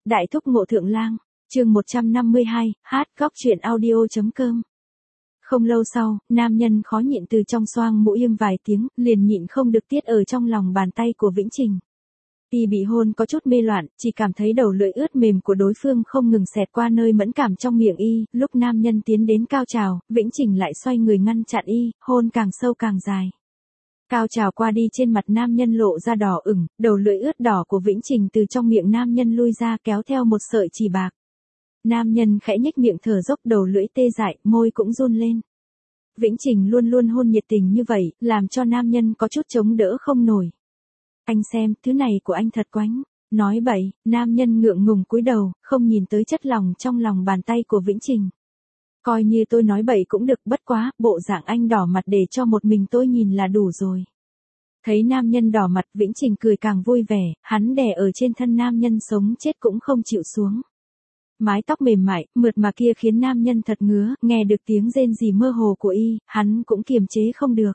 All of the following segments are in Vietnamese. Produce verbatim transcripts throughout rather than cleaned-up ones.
Đại thúc ngộ thượng lang, chương một trăm năm mươi hai, hát góc truyện audio.com. Không lâu sau, nam nhân khó nhịn từ trong xoang mũi im vài tiếng, liền nhịn không được tiết ở trong lòng bàn tay của Vĩnh Trình. Y bị hôn có chút mê loạn, chỉ cảm thấy đầu lưỡi ướt mềm của đối phương không ngừng xẹt qua nơi mẫn cảm trong miệng y, lúc nam nhân tiến đến cao trào, Vĩnh Trình lại xoay người ngăn chặn y, hôn càng sâu càng dài. Cao trào qua đi trên mặt nam nhân lộ ra đỏ ửng, đầu lưỡi ướt đỏ của Vĩnh Trình từ trong miệng nam nhân lui ra kéo theo một sợi chỉ bạc. Nam nhân khẽ nhếch miệng thở dốc, đầu lưỡi tê dại, môi cũng run lên. Vĩnh Trình luôn luôn hôn nhiệt tình như vậy, làm cho nam nhân có chút chống đỡ không nổi. Anh xem, thứ này của anh thật quánh. Nói bậy, nam nhân ngượng ngùng cúi đầu, không nhìn tới chất lòng trong lòng bàn tay của Vĩnh Trình. Coi như tôi nói bậy cũng được, bất quá, bộ dạng anh đỏ mặt để cho một mình tôi nhìn là đủ rồi. Thấy nam nhân đỏ mặt, Vĩnh Trình cười càng vui vẻ, hắn đè ở trên thân nam nhân sống chết cũng không chịu xuống. Mái tóc mềm mại, mượt mà kia khiến nam nhân thật ngứa, nghe được tiếng rên rỉ mơ hồ của y, hắn cũng kiềm chế không được.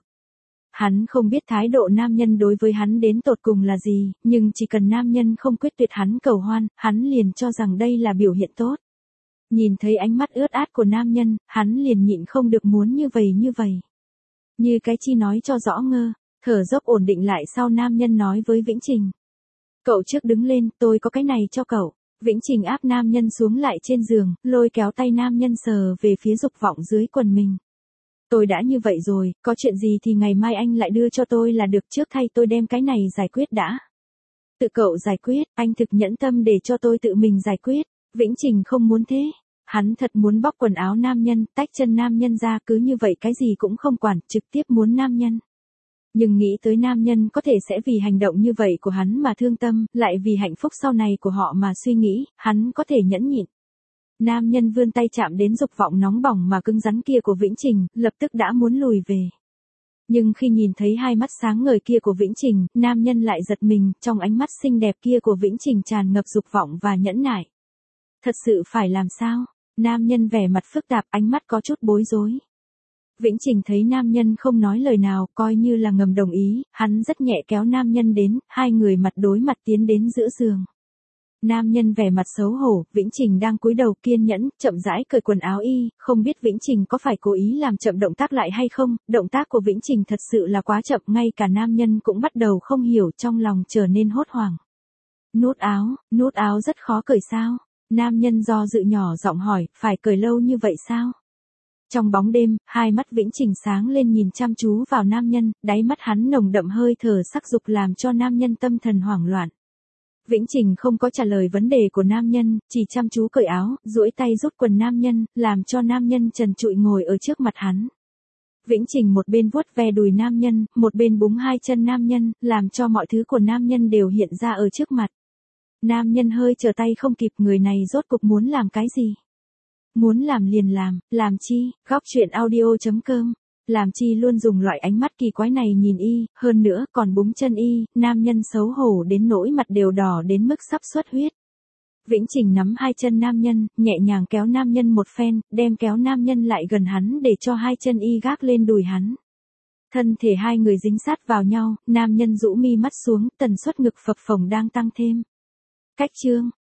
Hắn không biết thái độ nam nhân đối với hắn đến tột cùng là gì, nhưng chỉ cần nam nhân không quyết tuyệt hắn cầu hoan, hắn liền cho rằng đây là biểu hiện tốt. Nhìn thấy ánh mắt ướt át của nam nhân, hắn liền nhịn không được muốn như vậy như vậy. Như cái chi nói cho rõ ngơ, thở dốc ổn định lại sau nam nhân nói với Vĩnh Trình. Cậu trước đứng lên, tôi có cái này cho cậu. Vĩnh Trình áp nam nhân xuống lại trên giường, lôi kéo tay nam nhân sờ về phía dục vọng dưới quần mình. Tôi đã như vậy rồi, có chuyện gì thì ngày mai anh lại đưa cho tôi là được, trước thay tôi đem cái này giải quyết đã. Tự cậu giải quyết, anh thực nhẫn tâm để cho tôi tự mình giải quyết. Vĩnh Trình không muốn thế. Hắn thật muốn bóc quần áo nam nhân, tách chân nam nhân ra, cứ như vậy cái gì cũng không quản, trực tiếp muốn nam nhân. Nhưng nghĩ tới nam nhân có thể sẽ vì hành động như vậy của hắn mà thương tâm, lại vì hạnh phúc sau này của họ mà suy nghĩ, hắn có thể nhẫn nhịn. Nam nhân vươn tay chạm đến dục vọng nóng bỏng mà cứng rắn kia của Vĩnh Trình, lập tức đã muốn lùi về. Nhưng khi nhìn thấy hai mắt sáng ngời kia của Vĩnh Trình, nam nhân lại giật mình, trong ánh mắt xinh đẹp kia của Vĩnh Trình tràn ngập dục vọng và nhẫn nại. Thật sự phải làm sao? Nam nhân vẻ mặt phức tạp, ánh mắt có chút bối rối. Vĩnh Trình thấy nam nhân không nói lời nào, coi như là ngầm đồng ý, hắn rất nhẹ kéo nam nhân đến, hai người mặt đối mặt tiến đến giữa giường. Nam nhân vẻ mặt xấu hổ, Vĩnh Trình đang cúi đầu kiên nhẫn, chậm rãi cởi quần áo y, không biết Vĩnh Trình có phải cố ý làm chậm động tác lại hay không, động tác của Vĩnh Trình thật sự là quá chậm, ngay cả nam nhân cũng bắt đầu không hiểu, trong lòng trở nên hốt hoảng. Nút áo, nút áo rất khó cởi sao? Nam nhân do dự nhỏ giọng hỏi, phải cởi lâu như vậy sao? Trong bóng đêm, hai mắt Vĩnh Trình sáng lên nhìn chăm chú vào nam nhân, đáy mắt hắn nồng đậm hơi thở sắc dục làm cho nam nhân tâm thần hoảng loạn. Vĩnh Trình không có trả lời vấn đề của nam nhân, chỉ chăm chú cởi áo, duỗi tay rút quần nam nhân, làm cho nam nhân trần trụi ngồi ở trước mặt hắn. Vĩnh Trình một bên vuốt ve đùi nam nhân, một bên búng hai chân nam nhân, làm cho mọi thứ của nam nhân đều hiện ra ở trước mặt. Nam nhân hơi trở tay không kịp, người này rốt cục muốn làm cái gì? Muốn làm liền làm, làm chi? Góc truyện audio.com. Làm chi luôn dùng loại ánh mắt kỳ quái này nhìn y, hơn nữa còn búng chân y, nam nhân xấu hổ đến nỗi mặt đều đỏ đến mức sắp xuất huyết. Vĩnh Trình nắm hai chân nam nhân, nhẹ nhàng kéo nam nhân một phen, đem kéo nam nhân lại gần hắn để cho hai chân y gác lên đùi hắn. Thân thể hai người dính sát vào nhau, nam nhân rũ mi mắt xuống, tần suất ngực phập phồng đang tăng thêm. Cách chương,